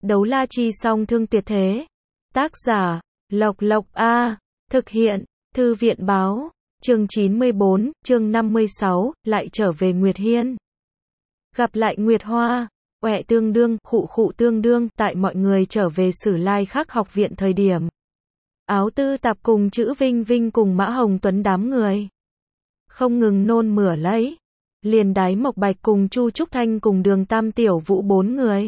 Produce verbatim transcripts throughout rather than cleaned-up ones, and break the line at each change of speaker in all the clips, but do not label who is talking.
Đấu la chi song thương tuyệt thế. Tác giả, Lộc Lộc A. Thực hiện, Thư viện báo. Chương chín mươi bốn, chương năm mươi sáu, lại trở về Nguyệt Hiên. Gặp lại Nguyệt Hoa, oẹ tương đương, khụ khụ tương đương, tại mọi người trở về Sử Lai Khắc học viện thời điểm. Áo Tư Tạp cùng Chữ Vinh Vinh cùng Mã Hồng Tuấn đám người. Không ngừng nôn mửa lấy. Liền Đái Mộc Bạch cùng Chu Trúc Thanh cùng Đường Tam Tiểu Vũ bốn người.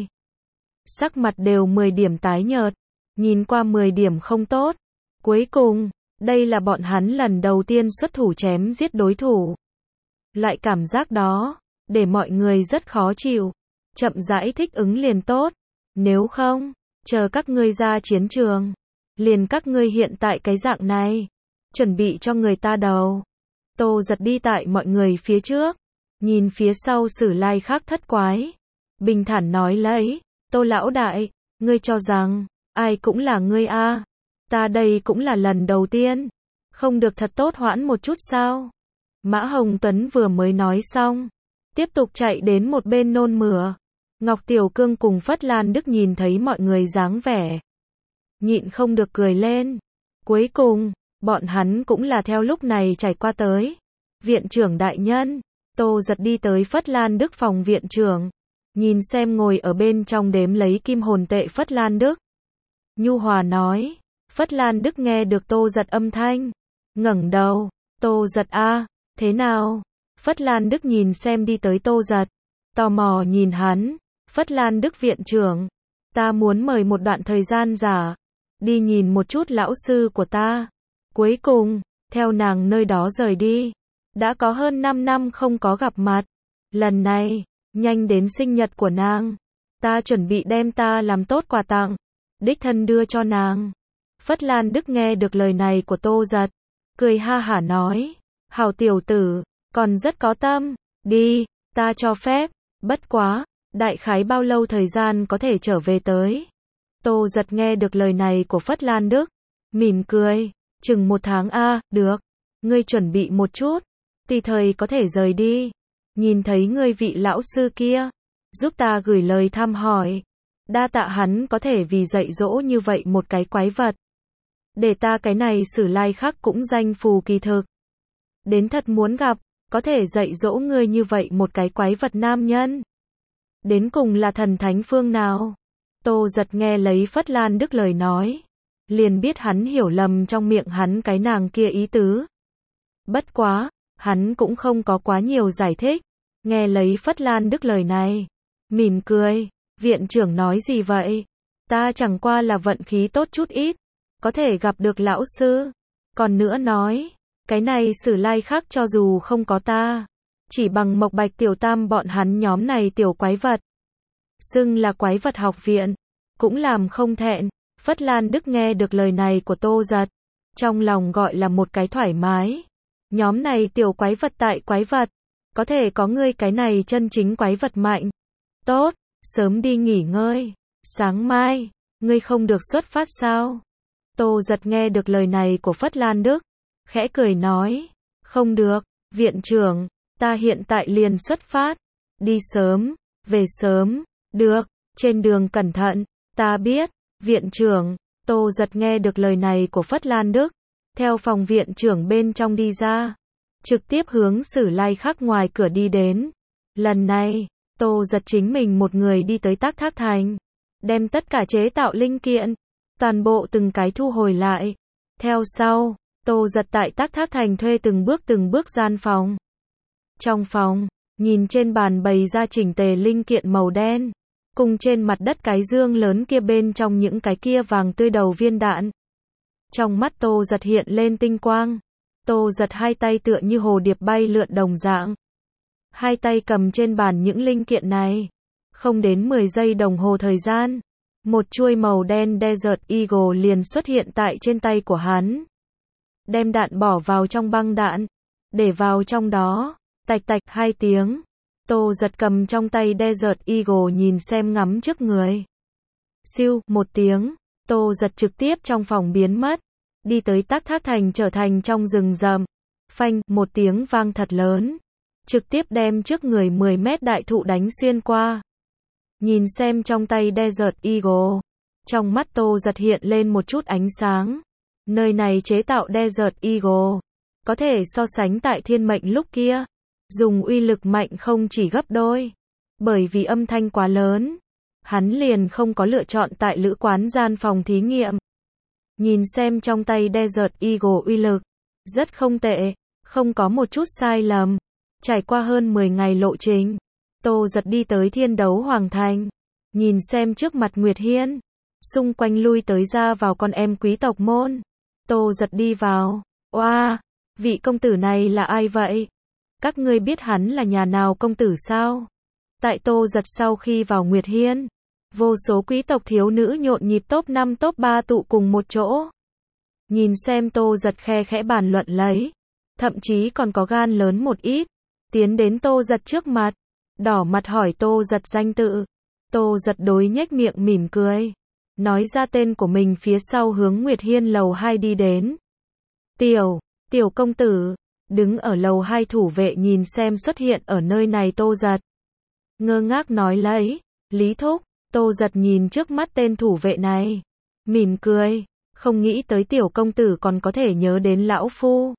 Sắc mặt đều mười điểm tái nhợt. Nhìn qua mười điểm không tốt. Cuối cùng, đây là bọn hắn lần đầu tiên xuất thủ chém giết đối thủ. Loại cảm giác đó, để mọi người rất khó chịu. Chậm rãi thích ứng liền tốt. Nếu không, chờ các ngươi ra chiến trường. Liền các ngươi hiện tại cái dạng này. Chuẩn bị cho người ta đầu. Tô Giật đi tại mọi người phía trước. Nhìn phía sau Sử Lai Khắc thất quái. Bình thản nói lấy. Tô lão đại, ngươi cho rằng, ai cũng là ngươi a? Ta đây cũng là lần đầu tiên. Không được thật tốt hoãn một chút sao? Mã Hồng Tuấn vừa mới nói xong. Tiếp tục chạy đến một bên nôn mửa. Ngọc Tiểu Cương cùng Phất Lan Đức nhìn thấy mọi người dáng vẻ. Nhịn không được cười lên. Cuối cùng, bọn hắn cũng là theo lúc này trải qua tới. Viện trưởng đại nhân. Tô Giật đi tới Phất Lan Đức phòng viện trưởng. Nhìn xem ngồi ở bên trong đếm lấy kim hồn tệ Phất Lan Đức. Nhu hòa nói. Phất Lan Đức nghe được Tô Giật âm thanh. Ngẩng đầu. Tô Giật a, thế nào? Phất Lan Đức nhìn xem đi tới Tô Giật. Tò mò nhìn hắn. Phất Lan Đức viện trưởng. Ta muốn mời một đoạn thời gian giả. Đi nhìn một chút lão sư của ta. Cuối cùng, theo nàng nơi đó rời đi. Đã có hơn năm năm không có gặp mặt. Lần này, nhanh đến sinh nhật của nàng. Ta chuẩn bị đem ta làm tốt quà tặng. Đích thân đưa cho nàng. Phất Lan Đức nghe được lời này của Tô Giật. Cười ha hả nói. Hảo tiểu tử, còn rất có tâm. Đi, ta cho phép. Bất quá, đại khái bao lâu thời gian có thể trở về tới. Tô Giật nghe được lời này của Phất Lan Đức. Mỉm cười. Chừng một tháng a, được. Ngươi chuẩn bị một chút. Tùy thời có thể rời đi. Nhìn thấy ngươi vị lão sư kia. Giúp ta gửi lời thăm hỏi. Đa tạ hắn có thể vì dạy dỗ như vậy một cái quái vật. Để ta cái này Sử Lai Khắc cũng danh phù kỳ thực. Đến thật muốn gặp, có thể dạy dỗ ngươi như vậy một cái quái vật nam nhân. Đến cùng là thần thánh phương nào? Tô Giật nghe lấy Phất Lan Đức lời nói. Liền biết hắn hiểu lầm trong miệng hắn cái nàng kia ý tứ. Bất quá, hắn cũng không có quá nhiều giải thích. Nghe lấy Phất Lan Đức lời này. Mỉm cười. Viện trưởng nói gì vậy? Ta chẳng qua là vận khí tốt chút ít. Có thể gặp được lão sư. Còn nữa nói. Cái này Sử Lai Khắc cho dù không có ta. Chỉ bằng Mộc Bạch Tiểu Tam bọn hắn nhóm này tiểu quái vật. Xưng là quái vật học viện. Cũng làm không thẹn. Phất Lan Đức nghe được lời này của Tô Giật. Trong lòng gọi là một cái thoải mái. Nhóm này tiểu quái vật tại quái vật. Có thể có ngươi cái này chân chính quái vật mạnh. Tốt, sớm đi nghỉ ngơi. Sáng mai, ngươi không được xuất phát sao? Tô Giật nghe được lời này của Phất Lan Đức. Khẽ cười nói. Không được, viện trưởng, ta hiện tại liền xuất phát. Đi sớm, về sớm. Được, trên đường cẩn thận. Ta biết, viện trưởng. Tô Giật nghe được lời này của Phất Lan Đức. Theo phòng viện trưởng bên trong đi ra. Trực tiếp hướng Sử Lai Khắc ngoài cửa đi đến. Lần này, Tô Giật chính mình một người đi tới Tắc Thác Thành. Đem tất cả chế tạo linh kiện. Toàn bộ từng cái thu hồi lại. Theo sau, Tô Giật tại Tắc Thác Thành thuê từng bước từng bước gian phòng. Trong phòng, nhìn trên bàn bày ra chỉnh tề linh kiện màu đen. Cùng trên mặt đất cái dương lớn kia bên trong những cái kia vàng tươi đầu viên đạn. Trong mắt Tô Giật hiện lên tinh quang. Tô Giật hai tay tựa như hồ điệp bay lượn đồng dạng. Hai tay cầm trên bàn những linh kiện này. Không đến mười giây đồng hồ thời gian. Một chuôi màu đen Desert Eagle liền xuất hiện tại trên tay của hắn. Đem đạn bỏ vào trong băng đạn. Để vào trong đó. Tạch tạch hai tiếng. Tô Giật cầm trong tay Desert Eagle nhìn xem ngắm trước người. Siêu, một tiếng. Tô Giật trực tiếp trong phòng biến mất. Đi tới Tắc Thác Thành trở thành trong rừng rậm. Phanh, một tiếng vang thật lớn. Trực tiếp đem trước người mười mét đại thụ đánh xuyên qua. nhìn xem trong tay Desert Eagle. Trong mắt Tô Giật hiện lên một chút ánh sáng. Nơi này chế tạo Desert Eagle, có thể so sánh tại thiên mệnh lúc kia. Dùng uy lực mạnh không chỉ gấp đôi. Bởi vì âm thanh quá lớn, hắn liền không có lựa chọn tại lữ quán gian phòng thí nghiệm. Nhìn xem trong tay Desert Eagle uy lực, rất không tệ, không có một chút sai lầm. Trải qua hơn mười ngày lộ trình, Tô Giật đi tới Thiên Đấu Hoàng Thành. Nhìn xem trước mặt Nguyệt Hiên, xung quanh lui tới ra vào con em quý tộc môn. Tô Giật đi vào. Oa, wow, vị công tử này là ai vậy? Các ngươi biết hắn là nhà nào công tử sao? Tại Tô Giật sau khi vào Nguyệt Hiên, vô số quý tộc thiếu nữ nhộn nhịp top năm top ba tụ cùng một chỗ. Nhìn xem Tô Giật khe khẽ bàn luận lấy, thậm chí còn có gan lớn một ít, tiến đến Tô Giật trước mặt, đỏ mặt hỏi Tô Giật danh tự. Tô Giật đối nhếch miệng mỉm cười, nói ra tên của mình phía sau hướng Nguyệt Hiên lầu hai đi đến. Tiểu, tiểu công tử, đứng ở lầu hai thủ vệ nhìn xem xuất hiện ở nơi này Tô Giật. Ngơ ngác nói lấy, Lý Thúc. Tô Giật nhìn trước mắt tên thủ vệ này, mỉm cười, không nghĩ tới tiểu công tử còn có thể nhớ đến lão phu.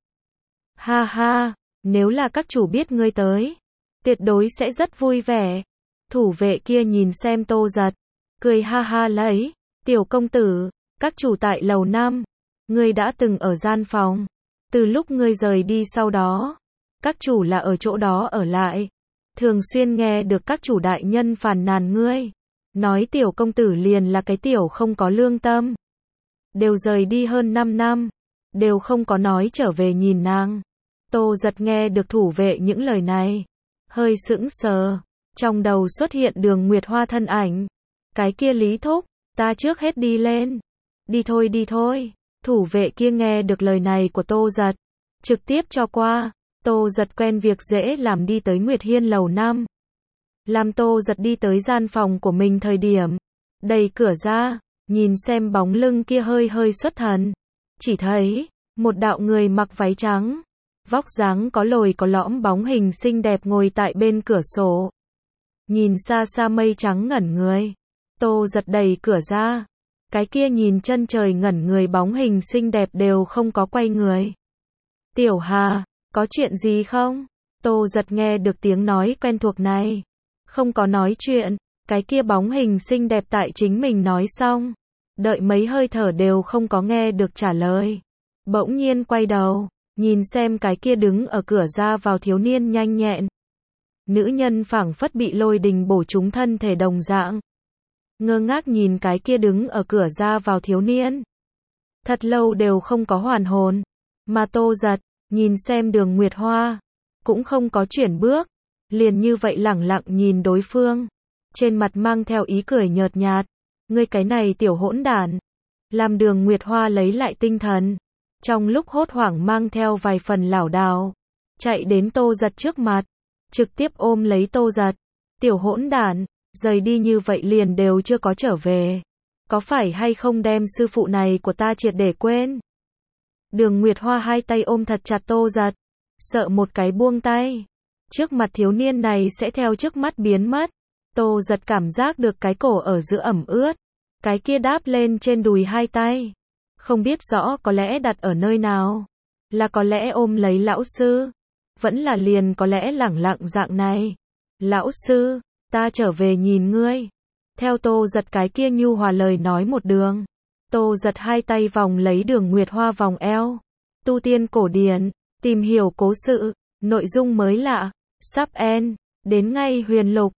Ha ha, nếu là các chủ biết ngươi tới, tuyệt đối sẽ rất vui vẻ. Thủ vệ kia nhìn xem Tô Giật, cười ha ha lấy, tiểu công tử, các chủ tại lầu năm, ngươi đã từng ở gian phòng, từ lúc ngươi rời đi sau đó, các chủ là ở chỗ đó ở lại, thường xuyên nghe được các chủ đại nhân phàn nàn ngươi. Nói tiểu công tử liền là cái tiểu không có lương tâm. Đều rời đi hơn năm năm, đều không có nói trở về nhìn nàng. Tô Giật nghe được thủ vệ những lời này, hơi sững sờ, trong đầu xuất hiện Đường Nguyệt Hoa thân ảnh. Cái kia Lý Thúc, ta trước hết đi lên. Đi thôi đi thôi. Thủ vệ kia nghe được lời này của Tô Giật, trực tiếp cho qua. Tô Giật quen việc dễ làm đi tới Nguyệt Hiên lầu năm. Làm Tô Giật đi tới gian phòng của mình thời điểm, đẩy cửa ra, nhìn xem bóng lưng kia hơi hơi xuất thần. Chỉ thấy, một đạo người mặc váy trắng, vóc dáng có lồi có lõm bóng hình xinh đẹp ngồi tại bên cửa sổ. Nhìn xa xa mây trắng ngẩn người, Tô Giật đẩy cửa ra, cái kia nhìn chân trời ngẩn người bóng hình xinh đẹp đều không có quay người. Tiểu Hà, có chuyện gì không? Tô Giật nghe được tiếng nói quen thuộc này. Không có nói chuyện, cái kia bóng hình xinh đẹp tại chính mình nói xong. Đợi mấy hơi thở đều không có nghe được trả lời. Bỗng nhiên quay đầu, nhìn xem cái kia đứng ở cửa ra vào thiếu niên nhanh nhẹn. Nữ nhân phảng phất bị lôi đình bổ trúng thân thể đồng dạng. Ngơ ngác nhìn cái kia đứng ở cửa ra vào thiếu niên. Thật lâu đều không có hoàn hồn. Mà Tô Giật, nhìn xem Đường Nguyệt Hoa, cũng không có chuyển bước. Liền như vậy lẳng lặng nhìn đối phương, trên mặt mang theo ý cười nhợt nhạt. Ngươi cái này tiểu hỗn đản. Làm Đường Nguyệt Hoa lấy lại tinh thần, trong lúc hốt hoảng mang theo vài phần lảo đảo, chạy đến Tô Giật trước mặt, trực tiếp ôm lấy Tô Giật. Tiểu hỗn đản, rời đi như vậy liền đều chưa có trở về. Có phải hay không đem sư phụ này của ta triệt để quên? Đường Nguyệt Hoa hai tay ôm thật chặt Tô Giật, sợ một cái buông tay. Trước mặt thiếu niên này sẽ theo trước mắt biến mất. Tô Giật cảm giác được cái cổ ở giữa ẩm ướt. Cái kia đáp lên trên đùi hai tay. Không biết rõ có lẽ đặt ở nơi nào. Là có lẽ ôm lấy lão sư. Vẫn là liền có lẽ lẳng lặng dạng này. Lão sư, ta trở về nhìn ngươi. Theo Tô Giật cái kia nhu hòa lời nói một đường. Tô Giật hai tay vòng lấy Đường Nguyệt Hoa vòng eo. Tu tiên cổ điển, tìm hiểu cố sự, nội dung mới lạ. Sắp end, đến ngay huyền lục.